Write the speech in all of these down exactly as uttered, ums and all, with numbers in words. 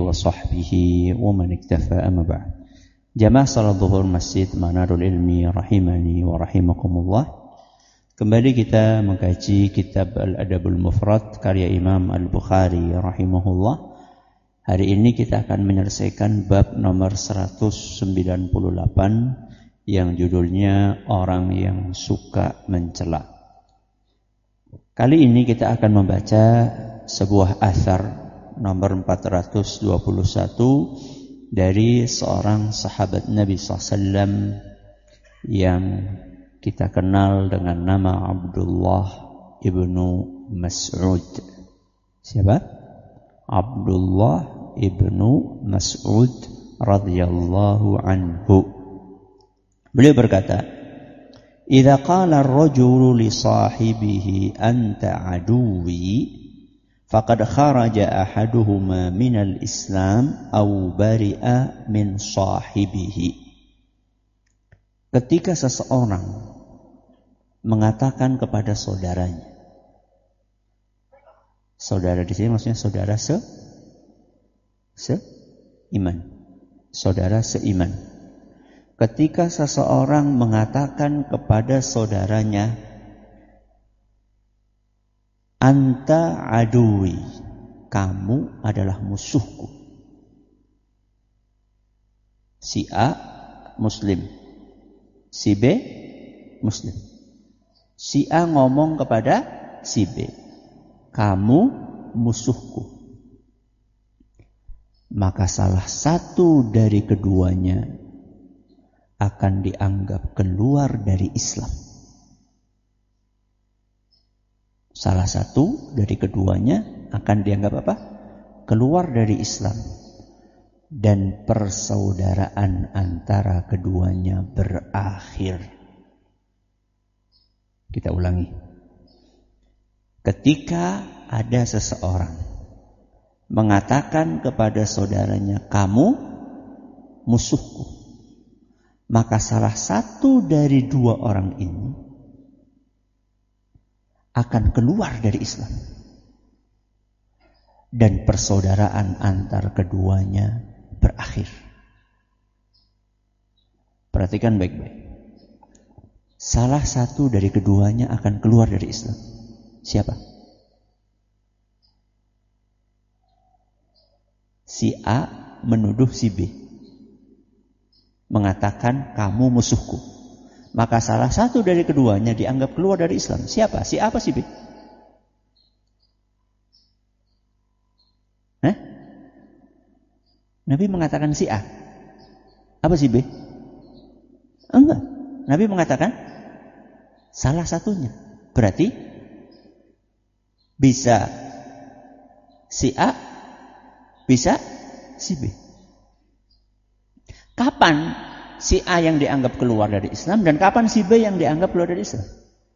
wa sahbihi wa man iktafa amma ba'd. Jamaah salat zuhur Masjid Manarul Ilmi rahimani wa rahimakumullah. Kembali kita mengkaji kitab Al-Adabul Mufrad karya Imam Al-Bukhari rahimahullah. Hari ini kita akan menyelesaikan bab nomor seratus sembilan puluh delapan yang judulnya orang yang suka mencela. Kali ini kita akan membaca sebuah athar nomor empat ratus dua puluh satu dari seorang sahabat Nabi shallallahu alaihi wasallam yang kita kenal dengan nama Abdullah ibnu Mas'ud. Siapa? Abdullah ibnu Mas'ud radhiyallahu anhu. Beliau berkata, "Idza qala ar-rajulu li sahibihi anta aduwi, faqad kharaja ahaduhuma minal Islam aw bari'a min sahibihi." Ketika seseorang mengatakan kepada saudaranya, saudara di sini maksudnya saudara se seiman, saudara seiman. Ketika seseorang mengatakan kepada saudaranya, anta aduwi, kamu adalah musuhku. Si A Muslim, si B Muslim. Si A ngomong kepada si B, kamu musuhku. Maka salah satu dari keduanya akan dianggap keluar dari Islam. Salah satu dari keduanya akan dianggap apa? Keluar dari Islam. Dan persaudaraan antara keduanya berakhir. Kita ulangi. Ketika ada seseorang mengatakan kepada saudaranya, kamu musuhku, maka salah satu dari dua orang ini akan keluar dari Islam. Dan persaudaraan antar keduanya berakhir. Perhatikan baik-baik. Salah satu dari keduanya akan keluar dari Islam. Siapa? Si A menuduh si B, mengatakan kamu musuhku. Maka salah satu dari keduanya dianggap keluar dari Islam. Siapa? Si A apa si B? Hah? Nabi mengatakan si A. Apa si B? Enggak. Nabi mengatakan salah satunya. Berarti bisa si A, bisa si B. Kapan si A yang dianggap keluar dari Islam dan kapan si B yang dianggap keluar dari Islam?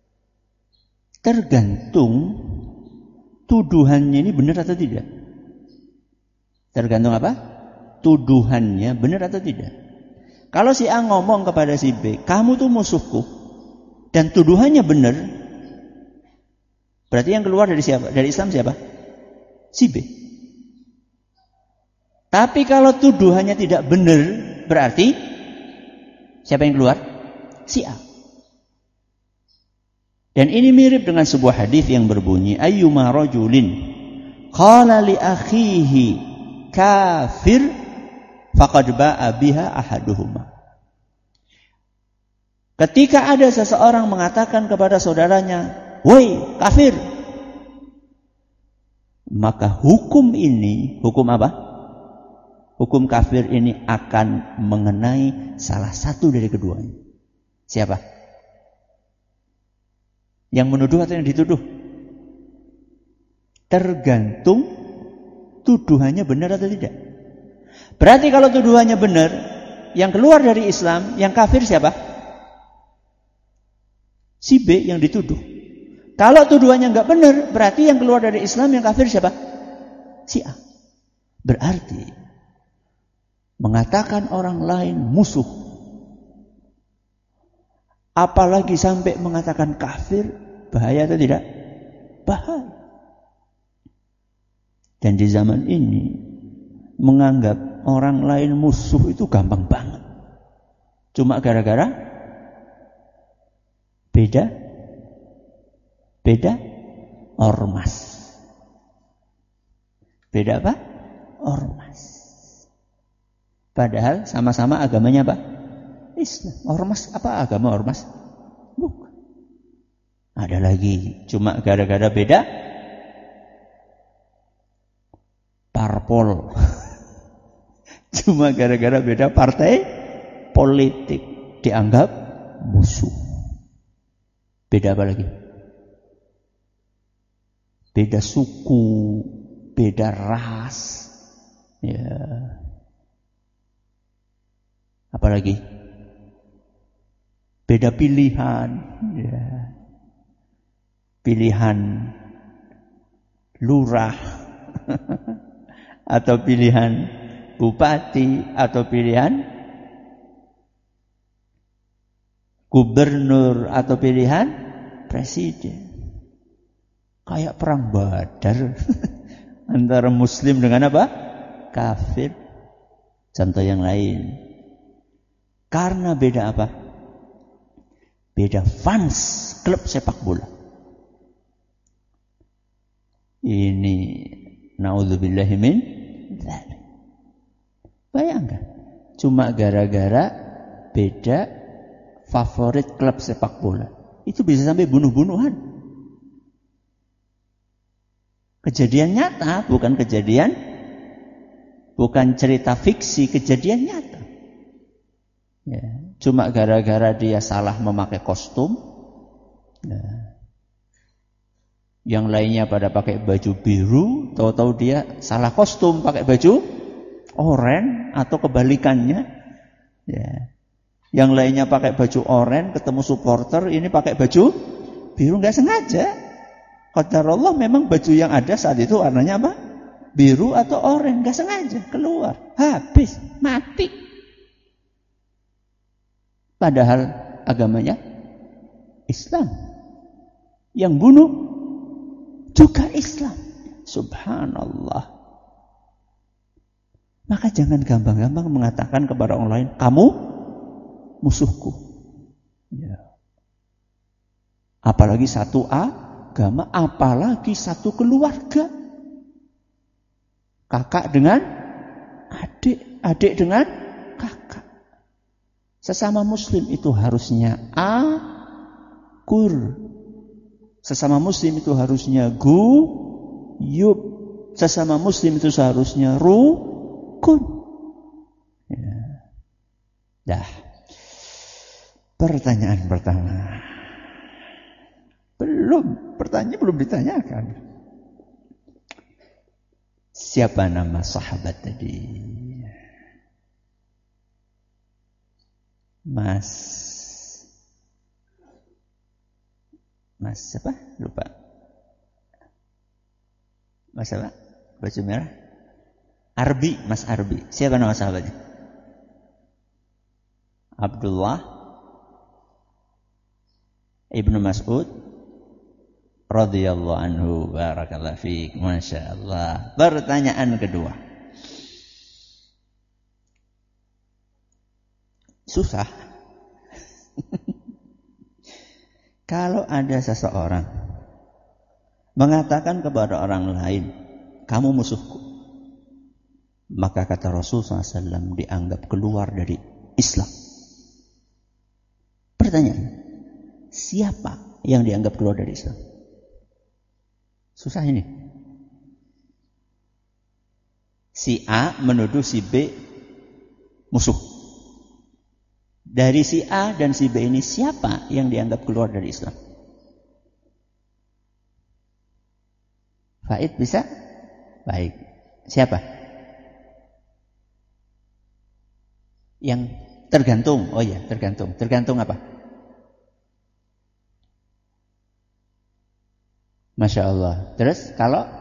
Tergantung tuduhannya ini benar atau tidak. Tergantung apa? Tuduhannya benar atau tidak. Kalau si A ngomong kepada si B, kamu tuh musuhku, dan tuduhannya benar, berarti yang keluar dari siapa? Dari Islam siapa? Si B. Tapi kalau tuduhannya tidak benar, berarti siapa yang keluar? Si A. Dan ini mirip dengan sebuah hadis yang berbunyi, ayyuma rajulin qala li akhihi kafir faqad ba'a biha ahaduhuma. Ketika ada seseorang mengatakan kepada saudaranya, woi kafir, maka hukum ini, hukum apa? Hukum kafir ini akan mengenai salah satu dari keduanya. Siapa? Yang menuduh atau yang dituduh? Tergantung tuduhannya benar atau tidak. Berarti kalau tuduhannya benar, yang keluar dari Islam, yang kafir siapa? Si B yang dituduh. Kalau tuduhannya enggak benar, berarti yang keluar dari Islam, yang kafir siapa? Si A. Berarti mengatakan orang lain musuh, apalagi sampai mengatakan kafir, bahaya atau tidak? Bahaya. Dan di zaman ini menganggap orang lain musuh itu gampang banget. Cuma gara-gara beda beda ormas. Beda apa? Ormas. Padahal sama-sama agamanya apa? Islam. Ormas apa agama ormas? Bukan. Ada lagi, cuma gara-gara beda parpol. Cuma gara-gara beda partai politik dianggap musuh. Beda apa lagi? Beda suku, beda ras. Ya. Apalagi? Beda pilihan. Ya. Pilihan lurah atau pilihan bupati atau pilihan gubernur atau pilihan presiden. Kayak perang Badar antara muslim dengan apa? Kafir. Contoh yang lain. Karena beda apa? Beda fans klub sepak bola. Ini naudzubillahi min dzalik. Bayangkan, cuma gara-gara beda favorit klub sepak bola, itu bisa sampai bunuh-bunuhan. Kejadian nyata, bukan kejadian, bukan cerita fiksi, kejadian nyata. Ya, cuma gara-gara dia salah memakai kostum. Nah, yang lainnya pada pakai baju biru, tahu-tahu dia salah kostum pakai baju oranye atau kebalikannya. Ya. Yang lainnya pakai baju oranye, ketemu supporter ini pakai baju biru, nggak sengaja. Qadarullah memang baju yang ada saat itu warnanya apa? Biru atau oranye, nggak sengaja keluar, habis mati. Padahal agamanya Islam. Yang bunuh juga Islam. Subhanallah. Maka jangan gampang-gampang mengatakan kepada orang lain, kamu musuhku. Ya. Apalagi satu agama, apalagi satu keluarga. Kakak dengan adik, adik dengan kakak. Sesama muslim itu harusnya akur. Sesama muslim itu harusnya guyub. Sesama muslim itu seharusnya rukun. Ya. Dah. Pertanyaan pertama. Belum, pertanyaan belum ditanyakan. Siapa nama sahabat tadi? Mas Mas siapa? Lupa. Mas apa? Baju merah? Arbi, Mas Arbi. Siapa nama sahabatnya? Abdullah Ibnu Mas'ud radhiyallahu anhu. Barakallahu fiik. Masya Allah. Pertanyaan kedua. Susah. Kalau ada seseorang mengatakan kepada orang lain, kamu musuhku, maka kata Rasulullah shallallahu alaihi wasallam dianggap keluar dari Islam. Pertanyaan, siapa yang dianggap keluar dari Islam? Susah ini. Si A menuduh si B musuh. Dari si A dan si B ini siapa yang dianggap keluar dari Islam? Faid bisa? Baik. Siapa? Yang tergantung. Oh ya, tergantung. Tergantung apa? Masya Allah. Terus kalau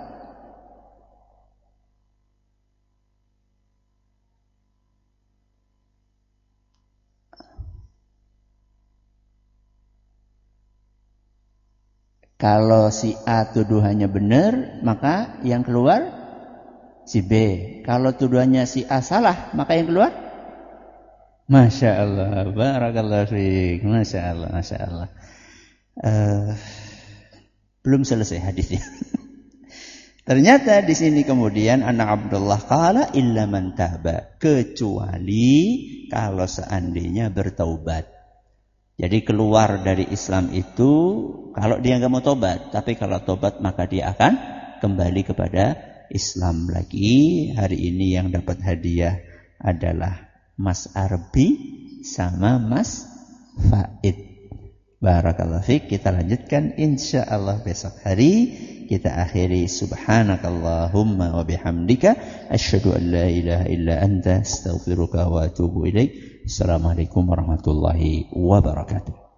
Kalau si A tuduhannya benar, maka yang keluar si B. Kalau tuduhannya si A salah, maka yang keluar Masya Allah, barakallahu fiik, Masya Allah, Masya Allah. Uh, belum selesai hadisnya. Ternyata di sini kemudian anak Abdullah qala illa man taba, kecuali kalau seandainya bertaubat. Jadi keluar dari Islam itu kalau dia nggak mau tobat, tapi kalau tobat maka dia akan kembali kepada Islam lagi. Hari ini yang dapat hadiah adalah Mas Arbi sama Mas Faid. Barakallahu fiik. Kita lanjutkan insyaallah besok hari. Kita akhiri subhanakallahumma wa bihamdika asyhadu an la ilaha illa anta astaghfiruka wa atubu ilaik. Assalamualaikum warahmatullahi wabarakatuh.